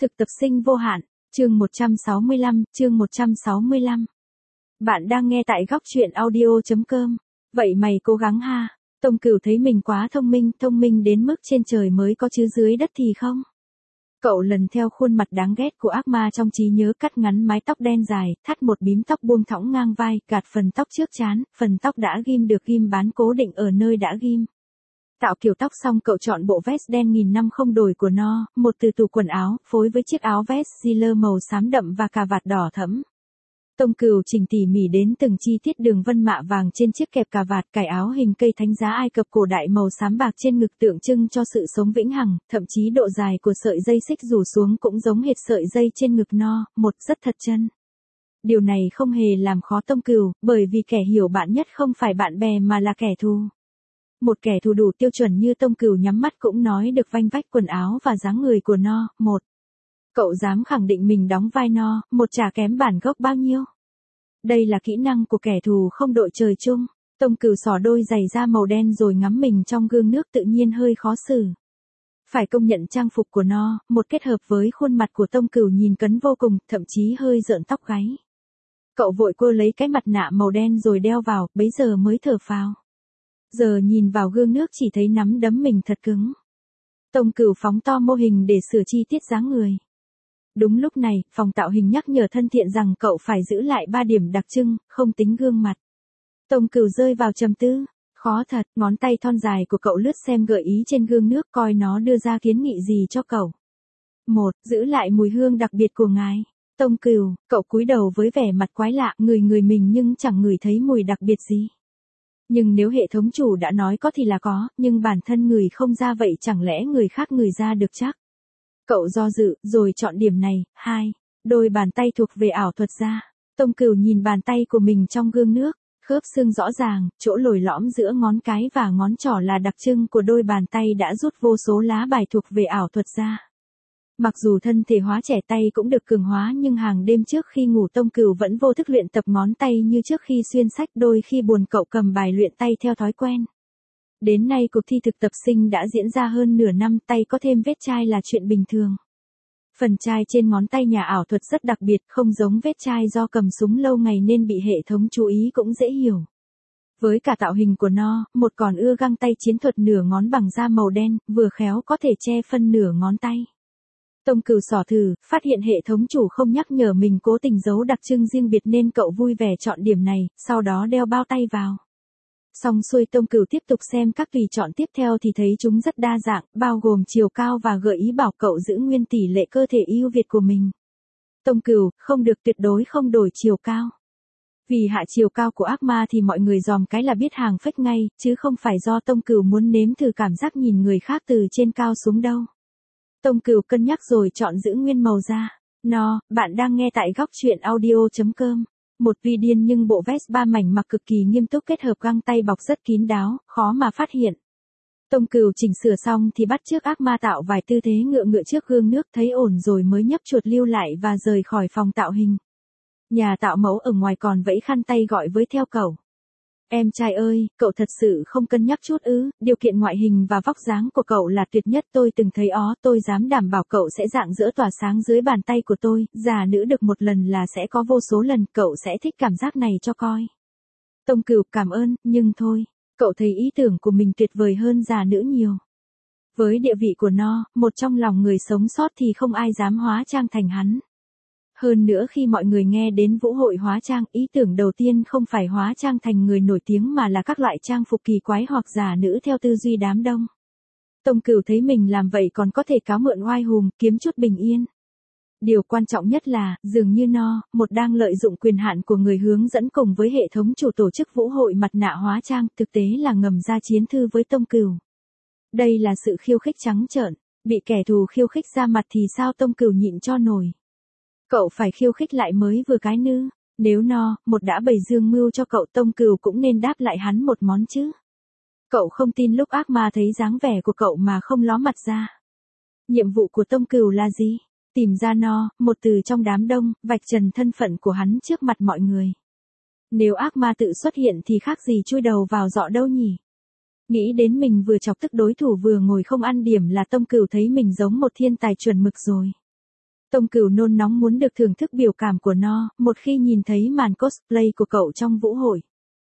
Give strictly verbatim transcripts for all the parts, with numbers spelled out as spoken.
Thực tập sinh vô hạn, chương một trăm sáu mươi lăm, chương một trăm sáu mươi lăm. Bạn đang nghe tại góc truyện audio chấm com. Vậy mày cố gắng ha. Tông Cửu thấy mình quá thông minh, thông minh đến mức trên trời mới có chứ dưới đất thì không. Cậu lần theo khuôn mặt đáng ghét của ác ma trong trí nhớ, cắt ngắn mái tóc đen dài, thắt một bím tóc buông thõng ngang vai, gạt phần tóc trước trán, phần tóc đã ghim được ghim bán cố định ở nơi đã ghim. Tạo kiểu tóc xong cậu chọn bộ vest đen nghìn năm không đổi của nó, một từ tủ quần áo, phối với chiếc áo vest Ziller màu xám đậm và cà vạt đỏ thẫm. Tông Cửu chỉnh tỉ mỉ đến từng chi tiết đường vân mạ vàng trên chiếc kẹp cà vạt, cài áo hình cây thánh giá Ai Cập cổ đại màu xám bạc trên ngực tượng trưng cho sự sống vĩnh hằng, thậm chí độ dài của sợi dây xích rủ xuống cũng giống hệt sợi dây trên ngực no, một rất thật chân. Điều này không hề làm khó Tông Cửu, bởi vì kẻ hiểu bạn nhất không phải bạn bè mà là kẻ thù. Một kẻ thù đủ tiêu chuẩn như Tông Cửu nhắm mắt cũng nói được vanh vách quần áo và dáng người của nó. Một, cậu dám khẳng định mình đóng vai nó, một chả kém bản gốc bao nhiêu. Đây là kỹ năng của kẻ thù không đội trời chung. Tông Cửu xỏ đôi giày da màu đen rồi ngắm mình trong gương nước, tự nhiên hơi khó xử. Phải công nhận trang phục của nó, một kết hợp với khuôn mặt của Tông Cửu nhìn cấn vô cùng, thậm chí hơi rợn tóc gáy. Cậu vội quơ lấy cái mặt nạ màu đen rồi đeo vào, bấy giờ mới thở phào. Giờ nhìn vào gương nước chỉ thấy nắm đấm mình thật cứng. Tông Cửu phóng to mô hình để sửa chi tiết dáng người. Đúng lúc này, phòng tạo hình nhắc nhở thân thiện rằng cậu phải giữ lại ba điểm đặc trưng, không tính gương mặt. Tông Cửu rơi vào trầm tư. Khó thật, ngón tay thon dài của cậu lướt xem gợi ý trên gương nước coi nó đưa ra kiến nghị gì cho cậu. Một, giữ lại mùi hương đặc biệt của ngài. Tông Cửu, cậu cúi đầu với vẻ mặt quái lạ, ngửi người mình nhưng chẳng ngửi thấy mùi đặc biệt gì. Nhưng nếu hệ thống chủ đã nói có thì là có, nhưng bản thân người không ra vậy chẳng lẽ người khác người ra được chắc. Cậu do dự, rồi chọn điểm này. Hai, đôi bàn tay thuộc về ảo thuật gia. Tông Cửu nhìn bàn tay của mình trong gương nước, khớp xương rõ ràng, chỗ lồi lõm giữa ngón cái và ngón trỏ là đặc trưng của đôi bàn tay đã rút vô số lá bài thuộc về ảo thuật gia. Mặc dù thân thể hóa trẻ tay cũng được cường hóa nhưng hàng đêm trước khi ngủ Tông Cửu vẫn vô thức luyện tập ngón tay như trước khi xuyên sách, đôi khi buồn cậu cầm bài luyện tay theo thói quen. Đến nay cuộc thi thực tập sinh đã diễn ra hơn nửa năm, tay có thêm vết chai là chuyện bình thường. Phần chai trên ngón tay nhà ảo thuật rất đặc biệt, không giống vết chai do cầm súng lâu ngày nên bị hệ thống chú ý cũng dễ hiểu. Với cả tạo hình của nó, một còn ưa găng tay chiến thuật nửa ngón bằng da màu đen, vừa khéo có thể che phân nửa ngón tay. Tông Cửu xỏ thử, phát hiện hệ thống chủ không nhắc nhở mình cố tình giấu đặc trưng riêng biệt nên cậu vui vẻ chọn điểm này, sau đó đeo bao tay vào. Xong xuôi Tông Cửu tiếp tục xem các tùy chọn tiếp theo thì thấy chúng rất đa dạng, bao gồm chiều cao và gợi ý bảo cậu giữ nguyên tỷ lệ cơ thể ưu việt của mình. Tông Cửu, không được, tuyệt đối không đổi chiều cao. Vì hạ chiều cao của ác ma thì mọi người dòm cái là biết hàng phách ngay, chứ không phải do Tông Cửu muốn nếm thử cảm giác nhìn người khác từ trên cao xuống đâu. Tông Cửu cân nhắc rồi chọn giữ nguyên màu da. No, bạn đang nghe tại góc truyện audio chấm com. Một vi điên nhưng bộ vest ba mảnh mặc cực kỳ nghiêm túc kết hợp găng tay bọc rất kín đáo, khó mà phát hiện. Tông Cửu chỉnh sửa xong thì bắt chước ác ma tạo vài tư thế ngựa ngựa trước gương nước, thấy ổn rồi mới nhấp chuột lưu lại và rời khỏi phòng tạo hình. Nhà tạo mẫu ở ngoài còn vẫy khăn tay gọi với theo cậu. Em trai ơi, cậu thật sự không cân nhắc chút ư? Điều kiện ngoại hình và vóc dáng của cậu là tuyệt nhất, tôi từng thấy ó, tôi dám đảm bảo cậu sẽ rạng rỡ tỏa sáng dưới bàn tay của tôi, già nữ được một lần là sẽ có vô số lần, cậu sẽ thích cảm giác này cho coi. Tông Cửu, cảm ơn, nhưng thôi, cậu thấy ý tưởng của mình tuyệt vời hơn già nữ nhiều. Với địa vị của nó, một trong lòng người sống sót thì không ai dám hóa trang thành hắn. Hơn nữa khi mọi người nghe đến vũ hội hóa trang, ý tưởng đầu tiên không phải hóa trang thành người nổi tiếng mà là các loại trang phục kỳ quái hoặc giả nữ theo tư duy đám đông. Tông Cửu thấy mình làm vậy còn có thể cáo mượn oai hùng, kiếm chút bình yên. Điều quan trọng nhất là, dường như nó, một đang lợi dụng quyền hạn của người hướng dẫn cùng với hệ thống chủ tổ chức vũ hội mặt nạ hóa trang, thực tế là ngầm ra chiến thư với Tông Cửu. Đây là sự khiêu khích trắng trợn, bị kẻ thù khiêu khích ra mặt thì sao Tông Cửu nhịn cho nổi. Cậu phải khiêu khích lại mới vừa cái nư, nếu no, một đã bày dương mưu cho cậu, Tông Cửu cũng nên đáp lại hắn một món chứ. Cậu không tin lúc ác ma thấy dáng vẻ của cậu mà không ló mặt ra. Nhiệm vụ của Tông Cửu là gì? Tìm ra no, một từ trong đám đông, vạch trần thân phận của hắn trước mặt mọi người. Nếu ác ma tự xuất hiện thì khác gì chui đầu vào giọ đâu nhỉ? Nghĩ đến mình vừa chọc tức đối thủ vừa ngồi không ăn điểm là Tông Cửu thấy mình giống một thiên tài chuẩn mực rồi. Tông Cửu nôn nóng muốn được thưởng thức biểu cảm của nó, một khi nhìn thấy màn cosplay của cậu trong vũ hội.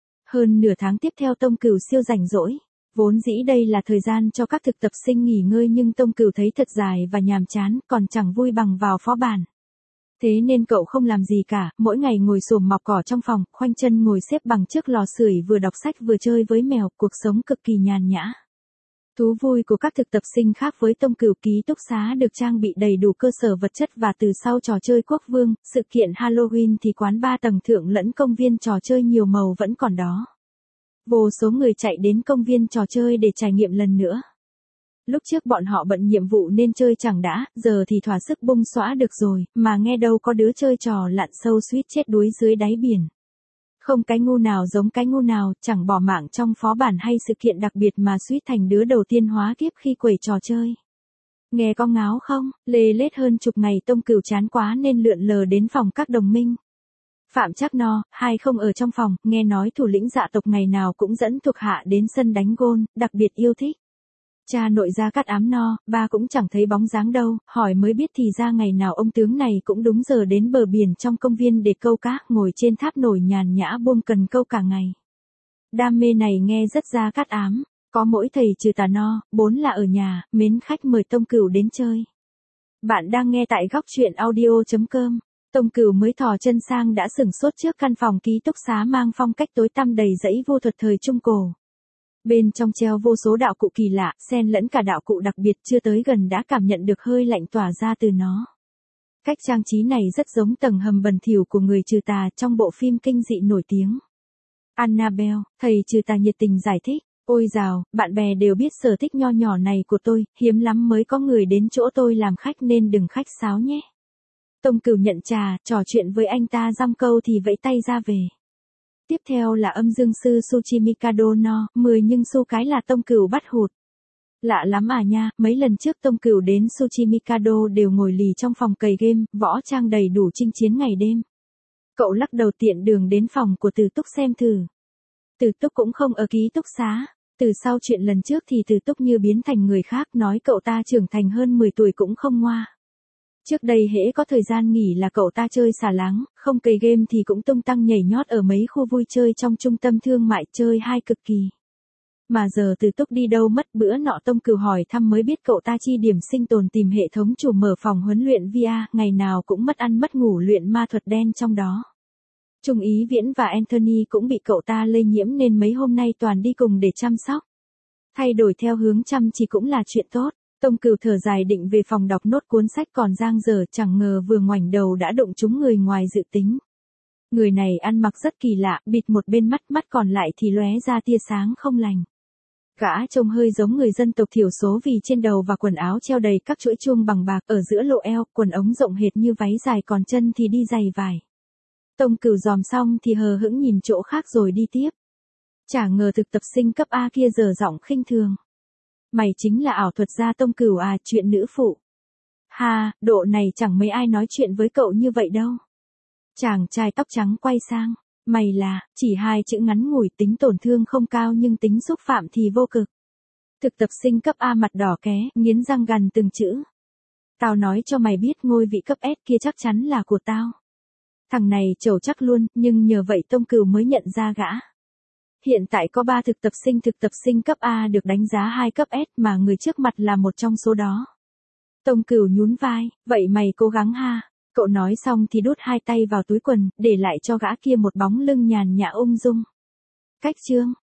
Hơn nửa tháng tiếp theo Tông Cửu siêu rảnh rỗi. Vốn dĩ đây là thời gian cho các thực tập sinh nghỉ ngơi nhưng Tông Cửu thấy thật dài và nhàm chán, còn chẳng vui bằng vào phó bản. Thế nên cậu không làm gì cả, mỗi ngày ngồi xổm mọc cỏ trong phòng, khoanh chân ngồi xếp bằng trước lò sưởi vừa đọc sách vừa chơi với mèo, cuộc sống cực kỳ nhàn nhã. Thú vui của các thực tập sinh khác với Tông Cửu, ký túc xá được trang bị đầy đủ cơ sở vật chất và từ sau trò chơi quốc vương, sự kiện Halloween thì quán ba tầng thượng lẫn công viên trò chơi nhiều màu vẫn còn đó. Vô số người chạy đến công viên trò chơi để trải nghiệm lần nữa. Lúc trước bọn họ bận nhiệm vụ nên chơi chẳng đã, giờ thì thỏa sức bung xõa được rồi, mà nghe đâu có đứa chơi trò lặn sâu suýt chết đuối dưới đáy biển. Không cái ngu nào giống cái ngu nào, chẳng bỏ mạng trong phó bản hay sự kiện đặc biệt mà suýt thành đứa đầu tiên hóa kiếp khi quẩy trò chơi. Nghe có ngáo không, lê lết hơn chục ngày Tông Cửu chán quá nên lượn lờ đến phòng các đồng minh. Phạm Trác No, hai không ở trong phòng, nghe nói thủ lĩnh dạ tộc ngày nào cũng dẫn thuộc hạ đến sân đánh gôn, đặc biệt yêu thích. Cha nội ra cắt ám No, ba cũng chẳng thấy bóng dáng đâu, hỏi mới biết thì ra ngày nào ông tướng này cũng đúng giờ đến bờ biển trong công viên để câu cá, ngồi trên tháp nổi nhàn nhã buông cần câu cả ngày. Đam mê này nghe rất ra cắt ám, có mỗi thầy trừ tà No, bốn là ở nhà, mến khách mời Tông Cửu đến chơi. Bạn đang nghe tại góc truyện audio chấm com. Tông Cửu mới thò chân sang đã sửng sốt trước căn phòng ký túc xá mang phong cách tối tăm đầy dãy vô thuật thời Trung Cổ. Bên trong treo vô số đạo cụ kỳ lạ, xen lẫn cả đạo cụ đặc biệt, chưa tới gần đã cảm nhận được hơi lạnh tỏa ra từ nó. Cách trang trí này rất giống tầng hầm bẩn thỉu của người trừ tà trong bộ phim kinh dị nổi tiếng. Annabelle, thầy trừ tà nhiệt tình giải thích, ôi dào, bạn bè đều biết sở thích nho nhỏ này của tôi, hiếm lắm mới có người đến chỗ tôi làm khách nên đừng khách sáo nhé. Tông Cửu nhận trà, trò chuyện với anh ta dăm câu thì vẫy tay ra về. Tiếp theo là âm dương sư Tsuchimikado No, mười nhưng su cái là Tông Cửu bắt hụt. Lạ lắm à nha, mấy lần trước Tông Cửu đến Tsuchimikado đều ngồi lì trong phòng cày game, võ trang đầy đủ chinh chiến ngày đêm. Cậu lắc đầu tiện đường đến phòng của Từ Túc xem thử. Từ Túc cũng không ở ký túc xá. Từ sau chuyện lần trước thì Từ Túc như biến thành người khác, nói cậu ta trưởng thành hơn mười tuổi cũng không ngoa. Trước đây hễ có thời gian nghỉ là cậu ta chơi xả láng, không cày game thì cũng tung tăng nhảy nhót ở mấy khu vui chơi trong trung tâm thương mại, chơi hai cực kỳ. Mà giờ Từ Túc đi đâu mất, bữa nọ Tông Cửu hỏi thăm mới biết cậu ta chi điểm sinh tồn tìm hệ thống chủ mở phòng huấn luyện vê e, ngày nào cũng mất ăn mất ngủ luyện ma thuật đen trong đó. Trung Ý Viễn và Anthony cũng bị cậu ta lây nhiễm nên mấy hôm nay toàn đi cùng để chăm sóc. Thay đổi theo hướng chăm chỉ cũng là chuyện tốt. Tông Cửu thở dài định về phòng đọc nốt cuốn sách còn dang dở, chẳng ngờ vừa ngoảnh đầu đã đụng trúng người ngoài dự tính. Người này ăn mặc rất kỳ lạ, bịt một bên mắt, mắt còn lại thì lóe ra tia sáng không lành. Gã trông hơi giống người dân tộc thiểu số vì trên đầu và quần áo treo đầy các chuỗi chuông bằng bạc, ở giữa lộ eo, quần ống rộng hệt như váy dài còn chân thì đi giày vải. Tông Cửu dòm xong thì hờ hững nhìn chỗ khác rồi đi tiếp. Chả ngờ thực tập sinh cấp A kia giờ giọng khinh thường. Mày chính là ảo thuật gia Tông Cửu à, chuyện nữ phụ. Ha, độ này chẳng mấy ai nói chuyện với cậu như vậy đâu. Chàng trai tóc trắng quay sang, mày là, chỉ hai chữ ngắn ngủi, tính tổn thương không cao nhưng tính xúc phạm thì vô cực. Thực tập sinh cấp A mặt đỏ ké, nghiến răng gằn từng chữ. Tao nói cho mày biết ngôi vị cấp S kia chắc chắn là của tao. Thằng này trầu chắc luôn, nhưng nhờ vậy Tông Cửu mới nhận ra gã. Hiện tại có ba thực tập sinh thực tập sinh cấp A được đánh giá hai cấp S mà người trước mặt là một trong số đó. Tông Cửu nhún vai, vậy mày cố gắng ha. Cậu nói xong thì đút hai tay vào túi quần, để lại cho gã kia một bóng lưng nhàn nhã ung dung. Cách chương